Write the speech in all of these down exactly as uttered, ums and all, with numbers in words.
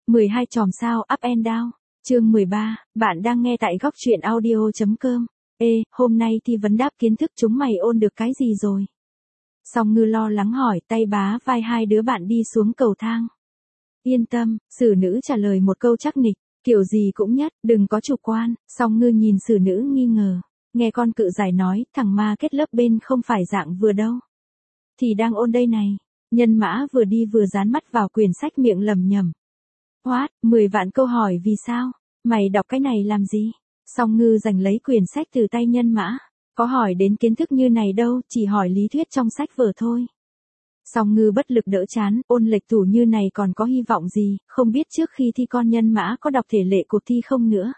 mười hai chòm sao up and down. Chương mười ba, bạn đang nghe tại góc truyện audio.com. Ê, hôm nay thi vấn đáp kiến thức chúng mày ôn được cái gì rồi? Song Ngư lo lắng hỏi, tay bá vai hai đứa bạn đi xuống cầu thang. Yên tâm, Sử Nữ trả lời một câu chắc nịch, kiểu gì cũng nhất, đừng có chủ quan. Song Ngư nhìn Sử Nữ nghi ngờ, nghe con cự giải nói, thằng ma kết lớp bên không phải dạng vừa đâu. Thì đang ôn đây này. Nhân Mã vừa đi vừa dán mắt vào quyển sách miệng lẩm nhẩm. What, mười vạn câu hỏi vì sao? Mày đọc cái này làm gì? Song Ngư giành lấy quyển sách từ tay Nhân Mã. Có hỏi đến kiến thức như này đâu, chỉ hỏi lý thuyết trong sách vở thôi. Song Ngư bất lực đỡ chán, ôn lệch tủ như này còn có hy vọng gì, không biết trước khi thi con Nhân Mã có đọc thể lệ cuộc thi không nữa.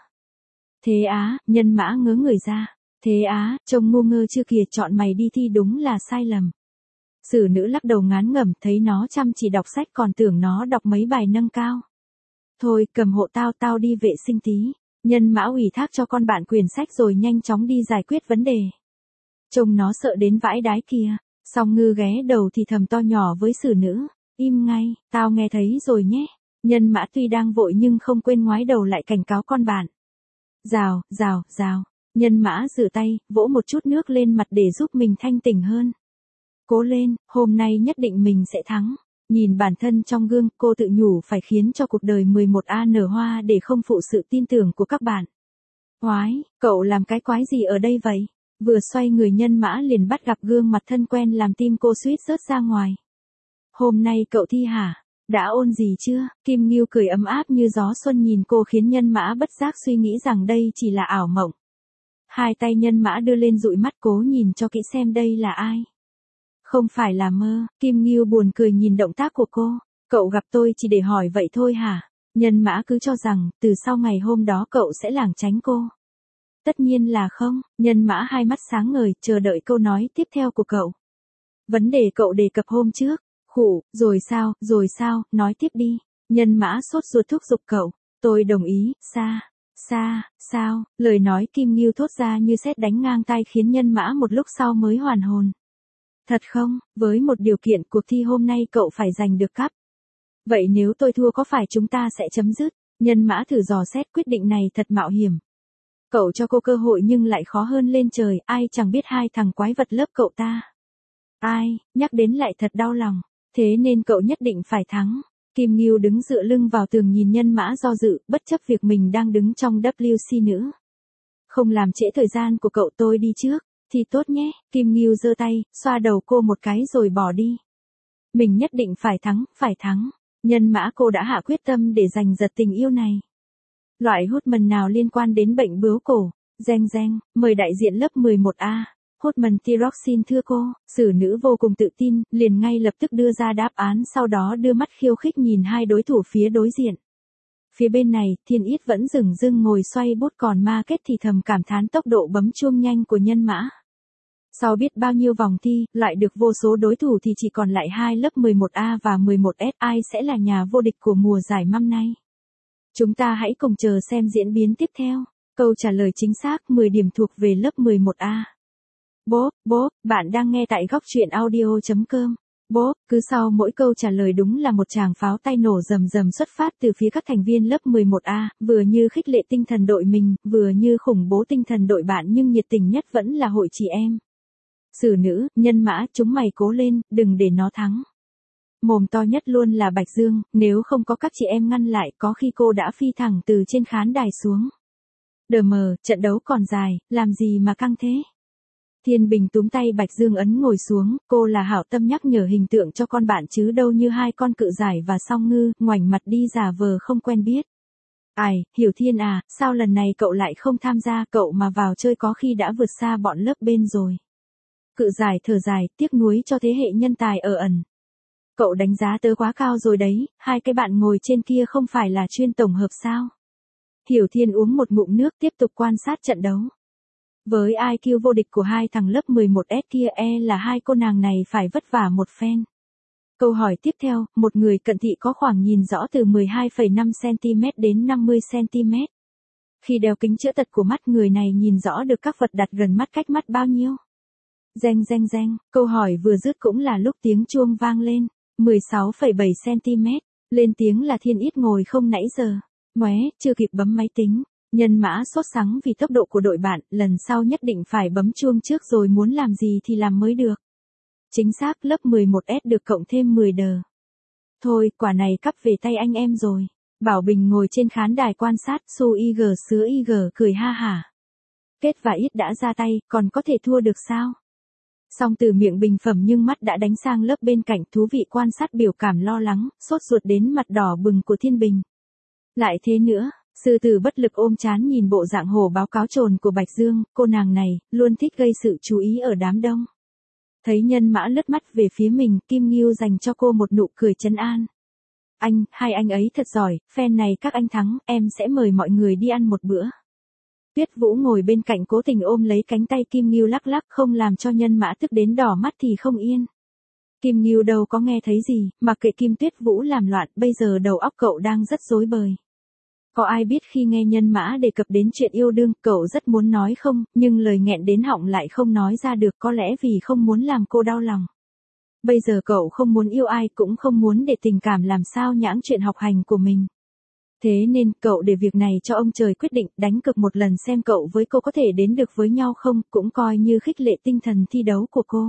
Thế á, Nhân Mã ngớ người ra. Thế á, trông ngu ngơ chưa kìa, chọn mày đi thi đúng là sai lầm. Sử Nữ lắc đầu ngán ngẩm, thấy nó chăm chỉ đọc sách còn tưởng nó đọc mấy bài nâng cao. Thôi, cầm hộ tao, tao đi vệ sinh tí. Nhân Mã ủy thác cho con bạn quyển sách rồi nhanh chóng đi giải quyết vấn đề. Trông nó sợ đến vãi đái kìa. Song Ngư ghé đầu thì thầm to nhỏ với Sử Nữ. Im ngay, tao nghe thấy rồi nhé. Nhân Mã tuy đang vội nhưng không quên ngoái đầu lại cảnh cáo con bạn. Rào, rào, rào. Nhân Mã rửa tay, vỗ một chút nước lên mặt để giúp mình thanh tỉnh hơn. Cố lên, hôm nay nhất định mình sẽ thắng. Nhìn bản thân trong gương, cô tự nhủ phải khiến cho cuộc đời mười một A nở hoa để không phụ sự tin tưởng của các bạn. Oái, cậu làm cái quái gì ở đây vậy? Vừa xoay người Nhân Mã liền bắt gặp gương mặt thân quen làm tim cô suýt rớt ra ngoài. Hôm nay cậu thi hả? Đã ôn gì chưa? Kim Ngưu cười ấm áp như gió xuân nhìn cô khiến Nhân Mã bất giác suy nghĩ rằng đây chỉ là ảo mộng. Hai tay Nhân Mã đưa lên dụi mắt cố nhìn cho kỹ xem đây là ai. Không phải là mơ, Kim Ngưu buồn cười nhìn động tác của cô. Cậu gặp tôi chỉ để hỏi vậy thôi hả? Nhân Mã cứ cho rằng, từ sau ngày hôm đó cậu sẽ lảng tránh cô. Tất nhiên là không, Nhân Mã hai mắt sáng ngời, chờ đợi câu nói tiếp theo của cậu. Vấn đề cậu đề cập hôm trước, khủ, rồi sao, rồi sao, nói tiếp đi. Nhân Mã sốt ruột thúc giục cậu. Tôi đồng ý, xa, xa, sao, lời nói Kim Ngưu thốt ra như sét đánh ngang tai khiến Nhân Mã một lúc sau mới hoàn hồn. Thật không, với một điều kiện cuộc thi hôm nay cậu phải giành được cúp. Vậy nếu tôi thua có phải chúng ta sẽ chấm dứt? Nhân Mã thử dò xét quyết định này thật mạo hiểm. Cậu cho cô cơ hội nhưng lại khó hơn lên trời, ai chẳng biết hai thằng quái vật lớp cậu ta. Ai, nhắc đến lại thật đau lòng, thế nên cậu nhất định phải thắng. Kim Ngưu đứng dựa lưng vào tường nhìn Nhân Mã do dự, bất chấp việc mình đang đứng trong W C nữ. Không làm trễ thời gian của cậu, tôi đi trước. Thì tốt nhé, Kim Ngưu giơ tay, xoa đầu cô một cái rồi bỏ đi. Mình nhất định phải thắng, phải thắng. Nhân Mã cô đã hạ quyết tâm để giành giật tình yêu này. Loại hormone nào liên quan đến bệnh bướu cổ? Reng reng, mời đại diện lớp mười một A. Hormone thyroxine thưa cô. Sử Nữ vô cùng tự tin, liền ngay lập tức đưa ra đáp án, sau đó đưa mắt khiêu khích nhìn hai đối thủ phía đối diện. Phía bên này, Thiên Yết vẫn dửng dưng ngồi xoay bút còn Ma Kết thì thầm cảm thán tốc độ bấm chuông nhanh của Nhân Mã. Sau biết bao nhiêu vòng thi, loại được vô số đối thủ thì chỉ còn lại hai lớp mười một A và mười một S, ai sẽ là nhà vô địch của mùa giải năm nay? Chúng ta hãy cùng chờ xem diễn biến tiếp theo. Câu trả lời chính xác mười điểm thuộc về lớp mười một A. Bốp, bốp, bạn đang nghe tại góc truyện audio.com. Bốp, cứ sau mỗi câu trả lời đúng là một tràng pháo tay nổ rầm rầm xuất phát từ phía các thành viên lớp mười một A, vừa như khích lệ tinh thần đội mình, vừa như khủng bố tinh thần đội bạn nhưng nhiệt tình nhất vẫn là hội chị em. Sử Nữ, Nhân Mã, chúng mày cố lên, đừng để nó thắng. Mồm to nhất luôn là Bạch Dương, nếu không có các chị em ngăn lại có khi cô đã phi thẳng từ trên khán đài xuống. Đờ mờ, trận đấu còn dài, làm gì mà căng thế? Thiên Bình túm tay Bạch Dương ấn ngồi xuống, cô là hảo tâm nhắc nhở hình tượng cho con bạn chứ đâu như hai con cự giải và Song Ngư, ngoảnh mặt đi giả vờ không quen biết. Ai, Hiểu Thiên à, sao lần này cậu lại không tham gia, cậu mà vào chơi có khi đã vượt xa bọn lớp bên rồi. Cự giải thở dài, tiếc nuối cho thế hệ nhân tài ở ẩn. Cậu đánh giá tớ quá cao rồi đấy, hai cái bạn ngồi trên kia không phải là chuyên tổng hợp sao? Hiểu Thiên uống một ngụm nước tiếp tục quan sát trận đấu. Với i kiu vô địch của hai thằng lớp mười một S kia e là hai cô nàng này phải vất vả một phen. Câu hỏi tiếp theo, một người cận thị có khoảng nhìn rõ từ mười hai phẩy năm xăng-ti-mét đến năm mươi xăng-ti-mét. Khi đeo kính chữa tật của mắt người này nhìn rõ được các vật đặt gần mắt cách mắt bao nhiêu? Reng reng reng, câu hỏi vừa dứt cũng là lúc tiếng chuông vang lên. mười sáu phẩy bảy xăng-ti-mét. Lên tiếng là Thiên Yết ngồi không nãy giờ. Ngoé, chưa kịp bấm máy tính. Nhân Mã sốt sắng vì tốc độ của đội bạn, lần sau nhất định phải bấm chuông trước rồi muốn làm gì thì làm mới được. Chính xác, lớp mười một S được cộng thêm mười đờ. Thôi, quả này cắp về tay anh em rồi. Bảo Bình ngồi trên khán đài quan sát, Su i giê sứa i giê cười ha hả. Kết và Ít đã ra tay, còn có thể thua được sao? Song từ miệng bình phẩm nhưng mắt đã đánh sang lớp bên cạnh, thú vị quan sát biểu cảm lo lắng, sốt ruột đến mặt đỏ bừng của Thiên Bình. Lại thế nữa, sư tử bất lực ôm chán nhìn bộ dạng hổ báo cáo trồn của Bạch Dương, cô nàng này, luôn thích gây sự chú ý ở đám đông. Thấy Nhân Mã lướt mắt về phía mình, Kim Ngưu dành cho cô một nụ cười trấn an. Anh, hai anh ấy thật giỏi, phen này các anh thắng, em sẽ mời mọi người đi ăn một bữa. Tuyết Vũ ngồi bên cạnh cố tình ôm lấy cánh tay Kim Ngưu lắc lắc không làm cho Nhân Mã tức đến đỏ mắt thì không yên. Kim Ngưu đâu có nghe thấy gì, mặc kệ Kim Tuyết Vũ làm loạn, bây giờ đầu óc cậu đang rất rối bời. Có ai biết khi nghe Nhân Mã đề cập đến chuyện yêu đương, cậu rất muốn nói không, nhưng lời nghẹn đến họng lại không nói ra được, có lẽ vì không muốn làm cô đau lòng. Bây giờ cậu không muốn yêu ai, cũng không muốn để tình cảm làm sao nhãng chuyện học hành của mình. Thế nên, cậu để việc này cho ông trời quyết định, đánh cược một lần xem cậu với cô có thể đến được với nhau không, cũng coi như khích lệ tinh thần thi đấu của cô.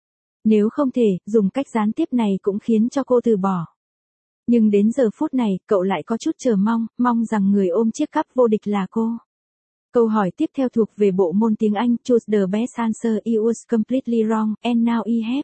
Nếu không thể, dùng cách gián tiếp này cũng khiến cho cô từ bỏ. Nhưng đến giờ phút này, cậu lại có chút chờ mong, mong rằng người ôm chiếc cắp vô địch là cô. Câu hỏi tiếp theo thuộc về bộ môn tiếng Anh, choose the best answer, you was completely wrong, and now you have.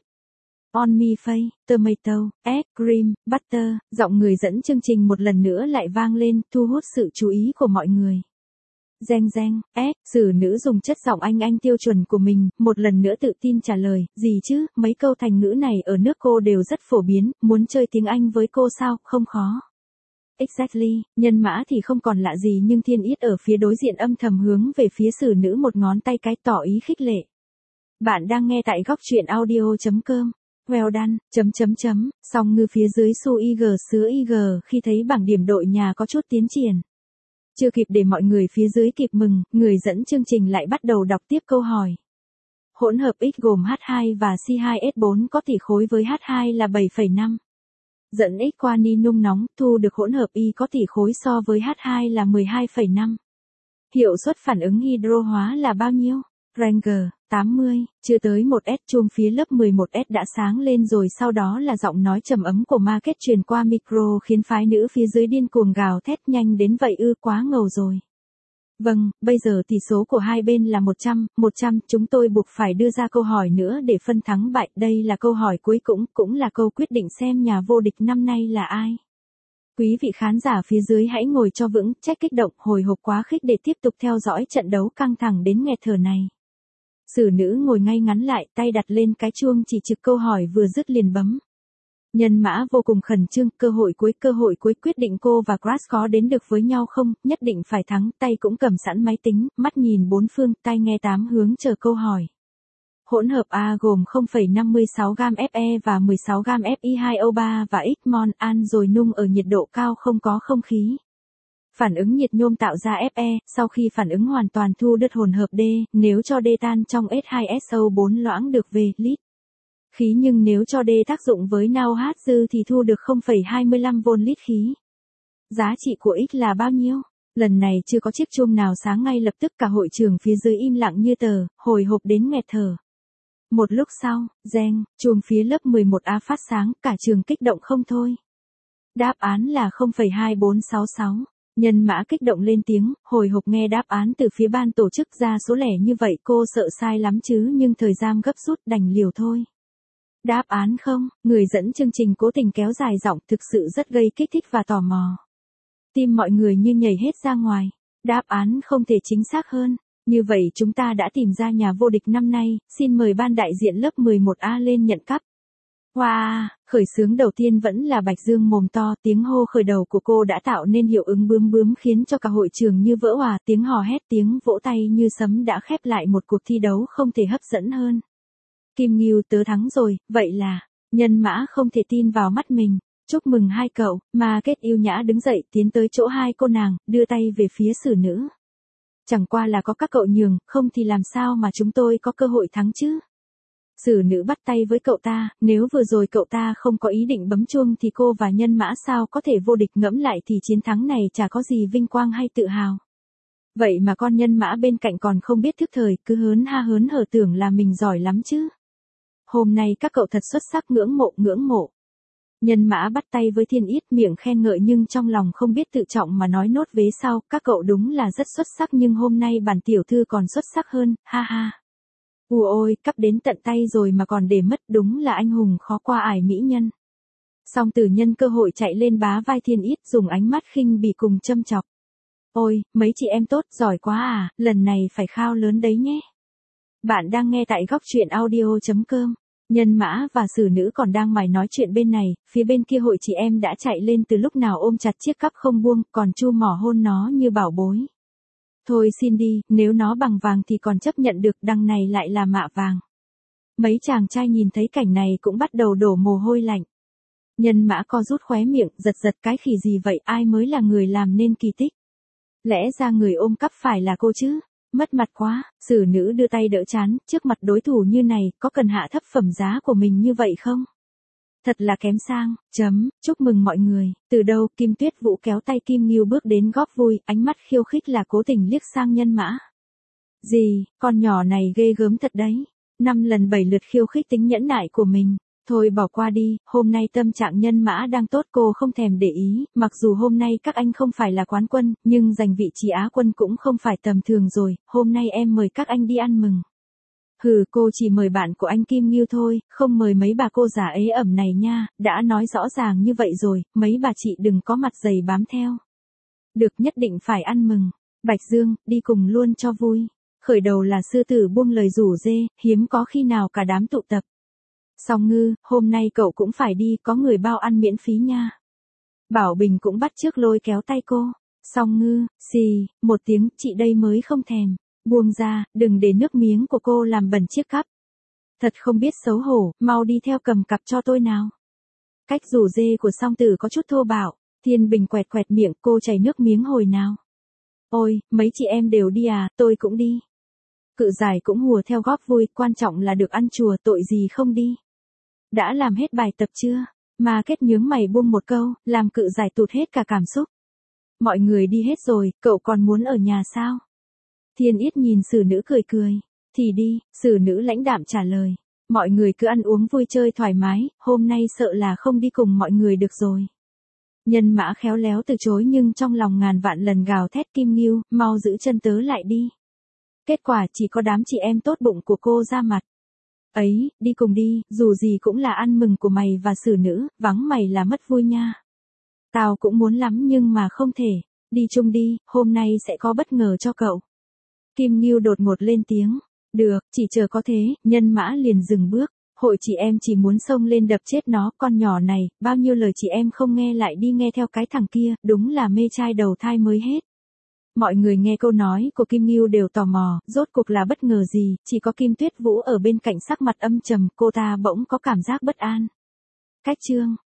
On me face, tomato, egg, cream, butter, giọng người dẫn chương trình một lần nữa lại vang lên, thu hút sự chú ý của mọi người. Reng reng, egg, xử nữ dùng chất giọng Anh Anh tiêu chuẩn của mình, một lần nữa tự tin trả lời, gì chứ, mấy câu thành ngữ này ở nước cô đều rất phổ biến, muốn chơi tiếng Anh với cô sao, không khó. Exactly, Nhân Mã thì không còn lạ gì nhưng Thiên Yết ở phía đối diện âm thầm hướng về phía xử nữ một ngón tay cái tỏ ý khích lệ. Bạn đang nghe tại góc truyện audio.com. Well done, chấm chấm chấm, song ngư phía dưới Su i giê sứa i giê khi thấy bảng điểm đội nhà có chút tiến triển. Chưa kịp để mọi người phía dưới kịp mừng, người dẫn chương trình lại bắt đầu đọc tiếp câu hỏi. Hỗn hợp X gồm H hai và C hai S bốn có tỷ khối với H hai là bảy phẩy năm. Dẫn X qua ni nung nóng, thu được hỗn hợp Y có tỷ khối so với H hai là mười hai phẩy năm. Hiệu suất phản ứng hydro hóa là bao nhiêu? Ranger, tám mươi, chưa tới một S, chuông phía lớp mười một S đã sáng lên rồi, sau đó là giọng nói trầm ấm của Market truyền qua micro khiến phái nữ phía dưới điên cuồng gào thét, nhanh đến vậy ư, quá ngầu rồi. Vâng, bây giờ tỷ số của hai bên là một trăm, một trăm, chúng tôi buộc phải đưa ra câu hỏi nữa để phân thắng bại, đây là câu hỏi cuối cùng, cũng là câu quyết định xem nhà vô địch năm nay là ai. Quý vị khán giả phía dưới hãy ngồi cho vững, trách kích động, hồi hộp quá khích để tiếp tục theo dõi trận đấu căng thẳng đến nghẹt thở này. Xử nữ ngồi ngay ngắn lại, tay đặt lên cái chuông chỉ trực, câu hỏi vừa dứt liền bấm. Nhân Mã vô cùng khẩn trương, cơ hội cuối, cơ hội cuối quyết định cô và Crash có đến được với nhau không, nhất định phải thắng, tay cũng cầm sẵn máy tính, mắt nhìn bốn phương, tai nghe tám hướng chờ câu hỏi. Hỗn hợp A gồm không phẩy năm mươi sáu gam Fe và mười sáu gam F i hai O ba và X-mon an rồi nung ở nhiệt độ cao không có không khí. Phản ứng nhiệt nhôm tạo ra Fe, sau khi phản ứng hoàn toàn thu được hỗn hợp D, nếu cho D tan trong S hai S O bốn loãng được về lít khí, nhưng nếu cho D tác dụng với nao H dư thì thu được không phẩy hai mươi lăm vôn lít khí. Giá trị của X là bao nhiêu? Lần này chưa có chiếc chuông nào sáng, ngay lập tức cả hội trường phía dưới im lặng như tờ, hồi hộp đến nghẹt thở. Một lúc sau, reng, chuông phía lớp mười một A phát sáng, cả trường kích động không thôi. Đáp án là không phẩy hai bốn sáu sáu. Nhân Mã kích động lên tiếng, hồi hộp nghe đáp án từ phía ban tổ chức ra số lẻ như vậy, cô sợ sai lắm chứ, nhưng thời gian gấp rút đành liều thôi. Đáp án không, người dẫn chương trình cố tình kéo dài giọng, thực sự rất gây kích thích và tò mò. Tim mọi người như nhảy hết ra ngoài. Đáp án không thể chính xác hơn. Như vậy chúng ta đã tìm ra nhà vô địch năm nay, xin mời ban đại diện lớp mười một A lên nhận cắp. Wow, khởi xướng đầu tiên vẫn là Bạch Dương mồm to, tiếng hô khởi đầu của cô đã tạo nên hiệu ứng bướm bướm khiến cho cả hội trường như vỡ òa, tiếng hò hét, tiếng vỗ tay như sấm đã khép lại một cuộc thi đấu không thể hấp dẫn hơn. Kim Ngưu, tớ thắng rồi, vậy là, Nhân Mã không thể tin vào mắt mình. Chúc mừng hai cậu, mà Kết yêu nhã đứng dậy tiến tới chỗ hai cô nàng, đưa tay về phía xử nữ. Chẳng qua là có các cậu nhường, không thì làm sao mà chúng tôi có cơ hội thắng chứ. Sử nữ bắt tay với cậu ta, nếu vừa rồi cậu ta không có ý định bấm chuông thì cô và Nhân Mã sao có thể vô địch, ngẫm lại thì chiến thắng này chả có gì vinh quang hay tự hào. Vậy mà con Nhân Mã bên cạnh còn không biết thức thời, cứ hớn ha hớn hở tưởng là mình giỏi lắm chứ. Hôm nay các cậu thật xuất sắc, ngưỡng mộ ngưỡng mộ. Nhân Mã bắt tay với Thiên Yết, miệng khen ngợi nhưng trong lòng không biết tự trọng mà nói nốt vế sau, các cậu đúng là rất xuất sắc nhưng hôm nay bản tiểu thư còn xuất sắc hơn, ha ha. Ù ôi, cắp đến tận tay rồi mà còn để mất, đúng là anh hùng khó qua ải mỹ nhân. Song Tử nhân cơ hội chạy lên bá vai Thiên Yết, dùng ánh mắt khinh bỉ cùng châm chọc. Ôi, mấy chị em tốt, giỏi quá à, lần này phải khao lớn đấy nhé. Bạn đang nghe tại góc truyện audio chấm com. Nhân Mã và Sử nữ còn đang mải nói chuyện bên này, phía bên kia hội chị em đã chạy lên từ lúc nào ôm chặt chiếc cắp không buông, còn chu mỏ hôn nó như bảo bối. Thôi xin đi, nếu nó bằng vàng thì còn chấp nhận được, đằng này lại là mạ vàng. Mấy chàng trai nhìn thấy cảnh này cũng bắt đầu đổ mồ hôi lạnh. Nhân Mã co rút khóe miệng, giật giật cái khỉ gì vậy, ai mới là người làm nên kỳ tích. Lẽ ra người ôm cắp phải là cô chứ. Mất mặt quá, Sử nữ đưa tay đỡ chán, trước mặt đối thủ như này, có cần hạ thấp phẩm giá của mình như vậy không? Thật là kém sang, chấm, chúc mừng mọi người, từ đâu, Kim Tuyết Vũ kéo tay Kim Ngưu bước đến góp vui, ánh mắt khiêu khích là cố tình liếc sang Nhân Mã. Gì, con nhỏ này ghê gớm thật đấy, năm lần bảy lượt khiêu khích tính nhẫn nại của mình. Thôi bỏ qua đi, hôm nay tâm trạng Nhân Mã đang tốt, cô không thèm để ý, mặc dù hôm nay các anh không phải là quán quân, nhưng giành vị trí Á quân cũng không phải tầm thường rồi, hôm nay em mời các anh đi ăn mừng. Hừ, cô chỉ mời bạn của anh Kim Ngưu thôi, không mời mấy bà cô già ế ẩm này nha, đã nói rõ ràng như vậy rồi, mấy bà chị đừng có mặt dày bám theo. Được, nhất định phải ăn mừng. Bạch Dương, đi cùng luôn cho vui. Khởi đầu là sư tử buông lời rủ dê, hiếm có khi nào cả đám tụ tập. Song Ngư, hôm nay cậu cũng phải đi, có người bao ăn miễn phí nha. Bảo Bình cũng bắt chước lôi kéo tay cô. Song Ngư, xì, một tiếng, chị đây mới không thèm. Buông ra, đừng để nước miếng của cô làm bẩn chiếc cắp. Thật không biết xấu hổ, mau đi theo cầm cặp cho tôi nào. Cách rủ dê của Song Tử có chút thô bạo. Thiên Bình quẹt quẹt miệng, cô chảy nước miếng hồi nào. Ôi, mấy chị em đều đi à, tôi cũng đi. Cự Giải cũng hùa theo góp vui, quan trọng là được ăn chùa, tội gì không đi. Đã làm hết bài tập chưa? Mà Kết nhướng mày buông một câu, làm Cự Giải tụt hết cả cảm xúc. Mọi người đi hết rồi, cậu còn muốn ở nhà sao? Thiên Yết nhìn Sử nữ cười cười. Thì đi, Sử nữ lãnh đạm trả lời. Mọi người cứ ăn uống vui chơi thoải mái, hôm nay sợ là không đi cùng mọi người được rồi. Nhân Mã khéo léo từ chối nhưng trong lòng ngàn vạn lần gào thét Kim Ngưu, mau giữ chân tớ lại đi. Kết quả chỉ có đám chị em tốt bụng của cô ra mặt. Ấy, đi cùng đi, dù gì cũng là ăn mừng của mày và Sử nữ, vắng mày là mất vui nha. Tao cũng muốn lắm nhưng mà không thể. Đi chung đi, hôm nay sẽ có bất ngờ cho cậu. Kim Ngưu đột ngột lên tiếng. Được, chỉ chờ có thế, Nhân Mã liền dừng bước. Hội chị em chỉ muốn xông lên đập chết nó, con nhỏ này, bao nhiêu lời chị em không nghe lại đi nghe theo cái thằng kia, đúng là mê trai đầu thai mới hết. Mọi người nghe câu nói của Kim Ngưu đều tò mò, rốt cuộc là bất ngờ gì, chỉ có Kim Tuyết Vũ ở bên cạnh sắc mặt âm trầm, cô ta bỗng có cảm giác bất an. Cách chương